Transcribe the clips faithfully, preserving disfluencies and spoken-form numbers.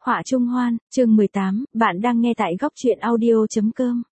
Họa Trung Hoan, chương mười tám, bạn đang nghe tại góc truyện audio.com.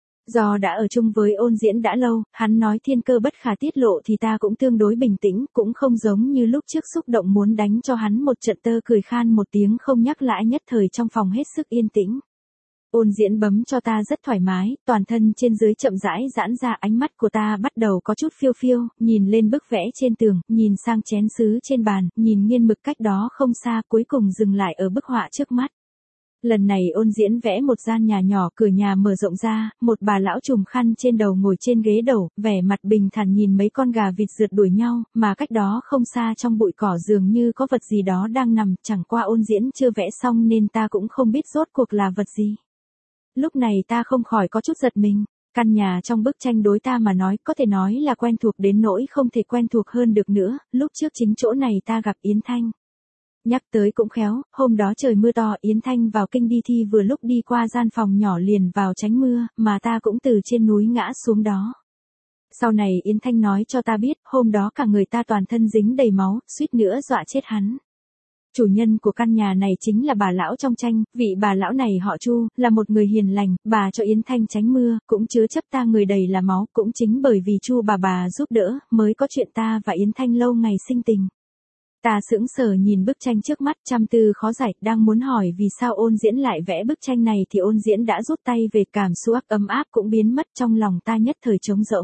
Do đã ở chung với Ôn Diễn đã lâu, hắn nói thiên cơ bất khả tiết lộ thì ta cũng tương đối bình tĩnh, cũng không giống như lúc trước xúc động muốn đánh cho hắn một trận tơ cười khan một tiếng không nhắc lại, nhất thời trong phòng hết sức yên tĩnh. Ôn Diễn bấm cho ta rất thoải mái, toàn thân trên dưới chậm rãi giãn ra, ánh mắt của ta bắt đầu có chút phiêu phiêu, nhìn lên bức vẽ trên tường, nhìn sang chén sứ trên bàn, nhìn nghiên mực cách đó không xa, cuối cùng dừng lại ở bức họa trước mắt. Lần này Ôn Diễn vẽ một gian nhà nhỏ, cửa nhà mở rộng ra, một bà lão trùm khăn trên đầu ngồi trên ghế đầu, vẻ mặt bình thản nhìn mấy con gà vịt rượt đuổi nhau, mà cách đó không xa trong bụi cỏ dường như có vật gì đó đang nằm, chẳng qua Ôn Diễn chưa vẽ xong nên ta cũng không biết rốt cuộc là vật gì. Lúc này ta không khỏi có chút giật mình, căn nhà trong bức tranh đối ta mà nói có thể nói là quen thuộc đến nỗi không thể quen thuộc hơn được nữa, lúc trước chính chỗ này ta gặp Yến Thanh. Nhắc tới cũng khéo, hôm đó trời mưa to, Yến Thanh vào kinh đi thi, vừa lúc đi qua gian phòng nhỏ liền vào tránh mưa, mà ta cũng từ trên núi ngã xuống đó. Sau này Yến Thanh nói cho ta biết, hôm đó cả người ta toàn thân dính đầy máu, suýt nữa dọa chết hắn. Chủ nhân của căn nhà này chính là bà lão trong tranh, vị bà lão này họ Chu, là một người hiền lành, bà cho Yến Thanh tránh mưa, cũng chứa chấp ta người đầy là máu, cũng chính bởi vì Chu bà bà giúp đỡ, mới có chuyện ta và Yến Thanh lâu ngày sinh tình. Ta sững sờ nhìn bức tranh trước mắt, trăm tư khó giải, đang muốn hỏi vì sao Ôn Diễn lại vẽ bức tranh này thì Ôn Diễn đã rút tay về, cảm xúc ấm áp cũng biến mất, trong lòng ta nhất thời trống rỗng.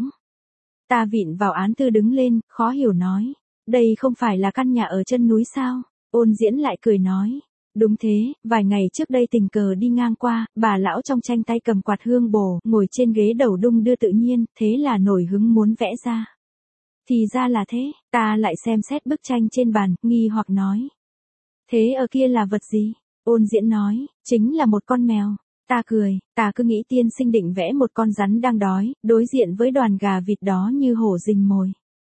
Ta vịn vào án thư đứng lên, khó hiểu nói, đây không phải là căn nhà ở chân núi sao? Ôn Diễn lại cười nói, đúng thế, vài ngày trước đây tình cờ đi ngang qua, bà lão trong tranh tay cầm quạt hương bồ, ngồi trên ghế đầu đung đưa tự nhiên, thế là nổi hứng muốn vẽ ra. Thì ra là thế, ta lại xem xét bức tranh trên bàn, nghi hoặc nói. Thế ở kia là vật gì? Ôn Diễn nói, chính là một con mèo. Ta cười, ta cứ nghĩ tiên sinh định vẽ một con rắn đang đói, đối diện với đoàn gà vịt đó như hổ rình mồi.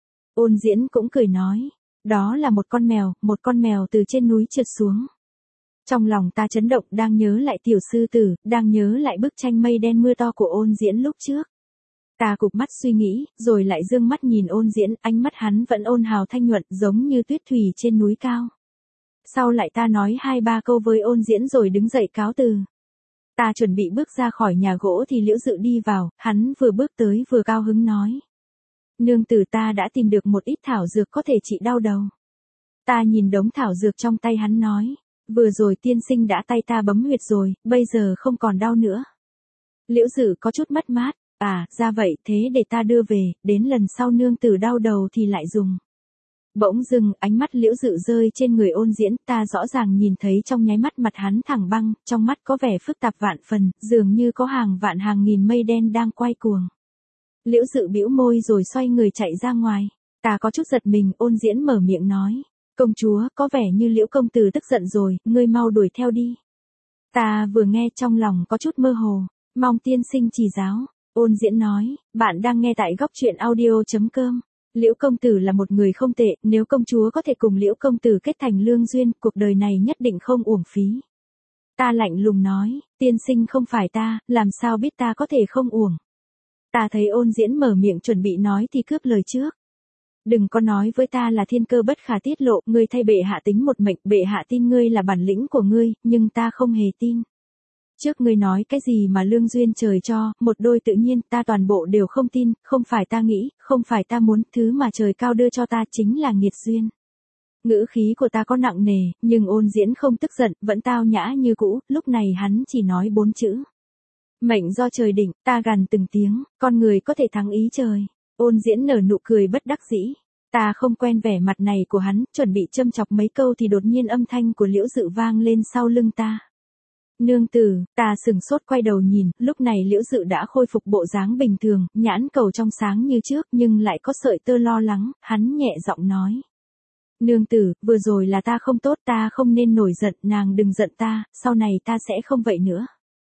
Ôn Diễn cũng cười nói. Đó là một con mèo, một con mèo từ trên núi trượt xuống. Trong lòng ta chấn động, đang nhớ lại tiểu sư tử, đang nhớ lại bức tranh mây đen mưa to của Ôn Diễn lúc trước. Ta cụp mắt suy nghĩ, rồi lại dương mắt nhìn Ôn Diễn, ánh mắt hắn vẫn ôn hào thanh nhuận, giống như tuyết thủy trên núi cao. Sau lại ta nói hai ba câu với Ôn Diễn rồi đứng dậy cáo từ. Ta chuẩn bị bước ra khỏi nhà gỗ thì Liễu Dự đi vào, hắn vừa bước tới vừa cao hứng nói. Nương tử, ta đã tìm được một ít thảo dược có thể trị đau đầu. Ta nhìn đống thảo dược trong tay hắn nói, vừa rồi tiên sinh đã tay ta bấm huyệt rồi, bây giờ không còn đau nữa. Liễu Dự có chút mất mát, à, ra vậy, thế để ta đưa về, đến lần sau nương tử đau đầu thì lại dùng. Bỗng dưng, ánh mắt Liễu Dự rơi trên người Ôn Diễn, ta rõ ràng nhìn thấy trong nháy mắt mặt hắn thẳng băng, trong mắt có vẻ phức tạp vạn phần, dường như có hàng vạn hàng nghìn mây đen đang quay cuồng. Liễu Dự bĩu môi rồi xoay người chạy ra ngoài. Ta có chút giật mình, Ôn Diễn mở miệng nói. Công chúa, có vẻ như Liễu công tử tức giận rồi, ngươi mau đuổi theo đi. Ta vừa nghe trong lòng có chút mơ hồ, mong tiên sinh chỉ giáo. Ôn Diễn nói, bạn đang nghe tại góc truyện audio.com. Liễu công tử là một người không tệ, nếu công chúa có thể cùng Liễu công tử kết thành lương duyên, cuộc đời này nhất định không uổng phí. Ta lạnh lùng nói, tiên sinh không phải ta, làm sao biết ta có thể không uổng. Ta thấy Ôn Diễn mở miệng chuẩn bị nói thì cướp lời trước. Đừng có nói với ta là thiên cơ bất khả tiết lộ, ngươi thay bệ hạ tính một mệnh, bệ hạ tin ngươi là bản lĩnh của ngươi, nhưng ta không hề tin. Trước ngươi nói cái gì mà lương duyên trời cho, một đôi tự nhiên, ta toàn bộ đều không tin, không phải ta nghĩ, không phải ta muốn, thứ mà trời cao đưa cho ta chính là nghiệt duyên. Ngữ khí của ta có nặng nề, nhưng Ôn Diễn không tức giận, vẫn tao nhã như cũ, lúc này hắn chỉ nói bốn chữ. Mệnh do trời định, ta gằn từng tiếng, con người có thể thắng ý trời. Ôn Diễn nở nụ cười bất đắc dĩ. Ta không quen vẻ mặt này của hắn, chuẩn bị châm chọc mấy câu thì đột nhiên âm thanh của Liễu Dự vang lên sau lưng ta. Nương tử, ta sừng sốt quay đầu nhìn, lúc này Liễu Dự đã khôi phục bộ dáng bình thường, nhãn cầu trong sáng như trước nhưng lại có sợi tơ lo lắng, hắn nhẹ giọng nói. Nương tử, vừa rồi là ta không tốt, ta không nên nổi giận, nàng đừng giận ta, sau này ta sẽ không vậy nữa.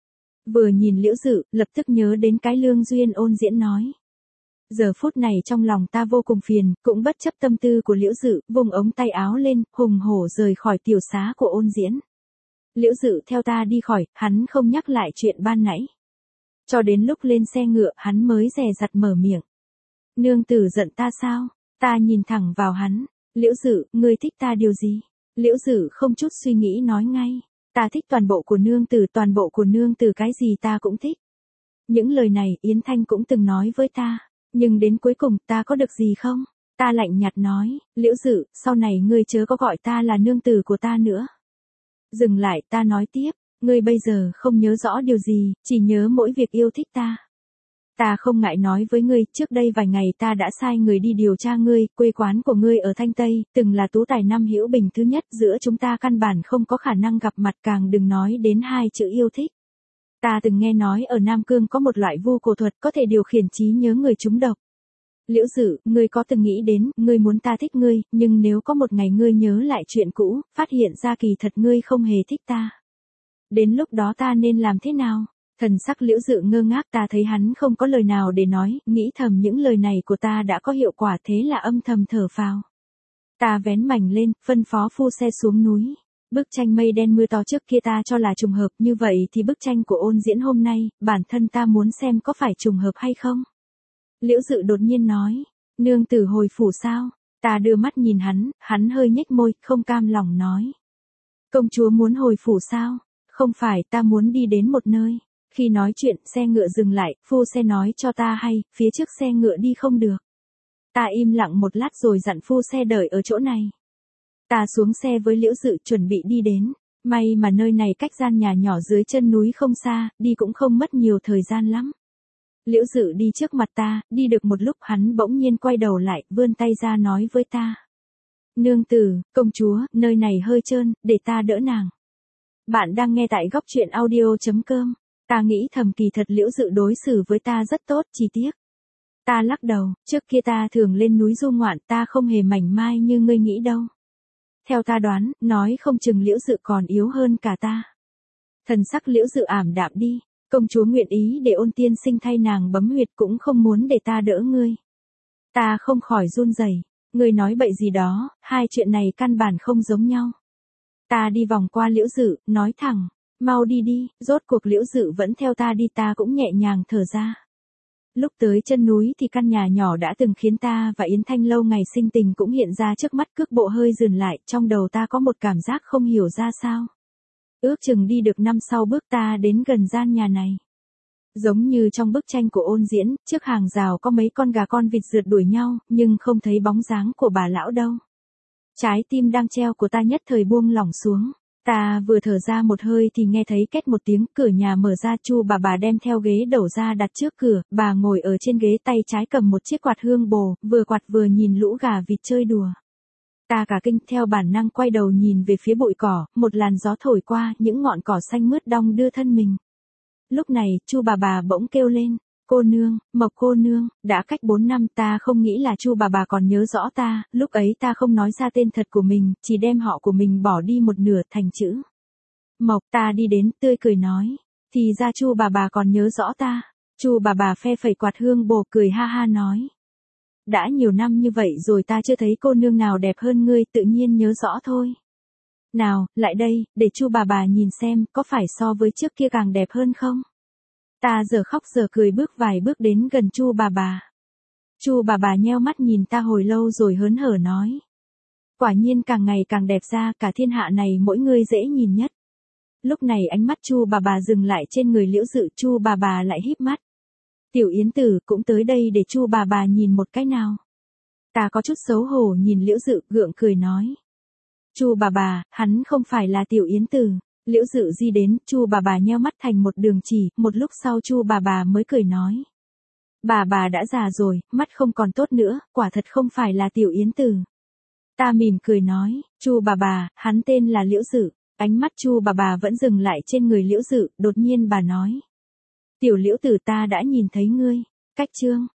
Vừa nhìn Liễu Dự, lập tức nhớ đến cái lương duyên Ôn Diễn nói. Giờ phút này trong lòng ta vô cùng phiền, cũng bất chấp tâm tư của Liễu Dự, vùng ống tay áo lên, hùng hổ rời khỏi tiểu xá của Ôn Diễn. Liễu Dự theo ta đi khỏi, hắn không nhắc lại chuyện ban nãy. Cho đến lúc lên xe ngựa, hắn mới dè dặt mở miệng. Nương tử giận ta sao? Ta nhìn thẳng vào hắn. Liễu Dự, ngươi thích ta điều gì? Liễu Dự không chút suy nghĩ nói ngay. Ta thích toàn bộ của nương tử, toàn bộ của nương tử cái gì ta cũng thích. Những lời này Yến Thanh cũng từng nói với ta, nhưng đến cuối cùng ta có được gì không? Ta lạnh nhạt nói, Liễu Dự, sau này ngươi chớ có gọi ta là nương tử của ta nữa. Dừng lại, ta nói tiếp, ngươi bây giờ không nhớ rõ điều gì, chỉ nhớ mỗi việc yêu thích ta. Ta không ngại nói với ngươi, trước đây vài ngày ta đã sai người đi điều tra ngươi, quê quán của ngươi ở Thanh Tây, từng là tú tài năm hữu bình thứ nhất, giữa chúng ta căn bản không có khả năng gặp mặt, càng đừng nói đến hai chữ yêu thích. Ta từng nghe nói ở Nam Cương có một loại vu cổ thuật có thể điều khiển trí nhớ người trúng độc. Liễu Dự, ngươi có từng nghĩ đến, ngươi muốn ta thích ngươi, nhưng nếu có một ngày ngươi nhớ lại chuyện cũ, phát hiện ra kỳ thật ngươi không hề thích ta. Đến lúc đó ta nên làm thế nào? Thần sắc Liễu Dự ngơ ngác, ta thấy hắn không có lời nào để nói, nghĩ thầm những lời này của ta đã có hiệu quả, thế là âm thầm thở phào. Ta vén mảnh lên, phân phó phu xe xuống núi. Bức tranh mây đen mưa to trước kia ta cho là trùng hợp, như vậy thì bức tranh của Ôn Diễn hôm nay, bản thân ta muốn xem có phải trùng hợp hay không. Liễu Dự đột nhiên nói, nương tử hồi phủ sao? Ta đưa mắt nhìn hắn, hắn hơi nhếch môi, không cam lòng nói. Công chúa muốn hồi phủ sao? Không phải, ta muốn đi đến một nơi. Khi nói chuyện, xe ngựa dừng lại, phu xe nói cho ta hay, phía trước xe ngựa đi không được. Ta im lặng một lát rồi dặn phu xe đợi ở chỗ này. Ta xuống xe với Liễu Dự chuẩn bị đi đến. May mà nơi này cách gian nhà nhỏ dưới chân núi không xa, đi cũng không mất nhiều thời gian lắm. Liễu Dự đi trước mặt ta, đi được một lúc hắn bỗng nhiên quay đầu lại, vươn tay ra nói với ta. Nương tử, công chúa, nơi này hơi trơn, để ta đỡ nàng. Bạn đang nghe tại góc truyện audio chấm com. Ta nghĩ thầm kỳ thật Liễu Dự đối xử với ta rất tốt, chỉ tiếc. Ta lắc đầu, trước kia ta thường lên núi du ngoạn, ta không hề mảnh mai như ngươi nghĩ đâu. Theo ta đoán, nói không chừng Liễu Dự còn yếu hơn cả ta. Thần sắc Liễu Dự ảm đạm đi, công chúa nguyện ý để Ôn tiên sinh thay nàng bấm huyệt cũng không muốn để ta đỡ ngươi. Ta không khỏi run rẩy, ngươi nói bậy gì đó, hai chuyện này căn bản không giống nhau. Ta đi vòng qua Liễu Dự, nói thẳng, mau đi đi, rốt cuộc Liễu Dự vẫn theo ta đi, ta cũng nhẹ nhàng thở ra. Lúc tới chân núi thì căn nhà nhỏ đã từng khiến ta và Yến Thanh lâu ngày sinh tình cũng hiện ra trước mắt, cước bộ hơi dừng lại, trong đầu ta có một cảm giác không hiểu ra sao. Ước chừng đi được năm sau bước ta đến gần gian nhà này. Giống như trong bức tranh của Ôn Diễn, trước hàng rào có mấy con gà con vịt rượt đuổi nhau, nhưng không thấy bóng dáng của bà lão đâu. Trái tim đang treo của ta nhất thời buông lỏng xuống. Ta vừa thở ra một hơi thì nghe thấy két một tiếng, cửa nhà mở ra, Chu bà bà đem theo ghế đẩu ra đặt trước cửa, bà ngồi ở trên ghế, tay trái cầm một chiếc quạt hương bồ, vừa quạt vừa nhìn lũ gà vịt chơi đùa. Ta cả kinh, theo bản năng quay đầu nhìn về phía bụi cỏ, một làn gió thổi qua, những ngọn cỏ xanh mướt đong đưa thân mình. Lúc này, Chu bà bà bỗng kêu lên, cô nương, Mộc cô nương, đã cách bốn năm, ta không nghĩ là Chu bà bà còn nhớ rõ ta, lúc ấy ta không nói ra tên thật của mình, chỉ đem họ của mình bỏ đi một nửa thành chữ Mộc. Ta đi đến, tươi cười nói, thì ra Chu bà bà còn nhớ rõ ta. Chu bà bà phe phẩy quạt hương bồ, cười ha ha nói, đã nhiều năm như vậy rồi ta chưa thấy cô nương nào đẹp hơn ngươi, tự nhiên nhớ rõ thôi. Nào, lại đây, để Chu bà bà nhìn xem, có phải so với trước kia càng đẹp hơn không? Ta giờ khóc giờ cười bước vài bước đến gần Chu bà bà. Chu bà bà nheo mắt nhìn ta hồi lâu rồi hớn hở nói, quả nhiên càng ngày càng đẹp ra, cả thiên hạ này mỗi người dễ nhìn nhất. Lúc này ánh mắt Chu bà bà dừng lại trên người Liễu Dự, Chu bà bà lại híp mắt. Tiểu Yến Tử cũng tới đây để Chu bà bà nhìn một cái nào. Ta có chút xấu hổ nhìn Liễu Dự, gượng cười nói, Chu bà bà, hắn không phải là Tiểu Yến Tử. Liễu Dự di đến, Chu bà bà nheo mắt thành một đường chỉ, một lúc sau Chu bà bà mới cười nói, bà bà đã già rồi, mắt không còn tốt nữa, quả thật không phải là Tiểu Yến Tử. Ta mỉm cười nói, Chu bà bà, hắn tên là Liễu Dự. Ánh mắt Chu bà bà vẫn dừng lại trên người Liễu Dự, đột nhiên bà nói, Tiểu Liễu Tử, ta đã nhìn thấy ngươi. Cách chương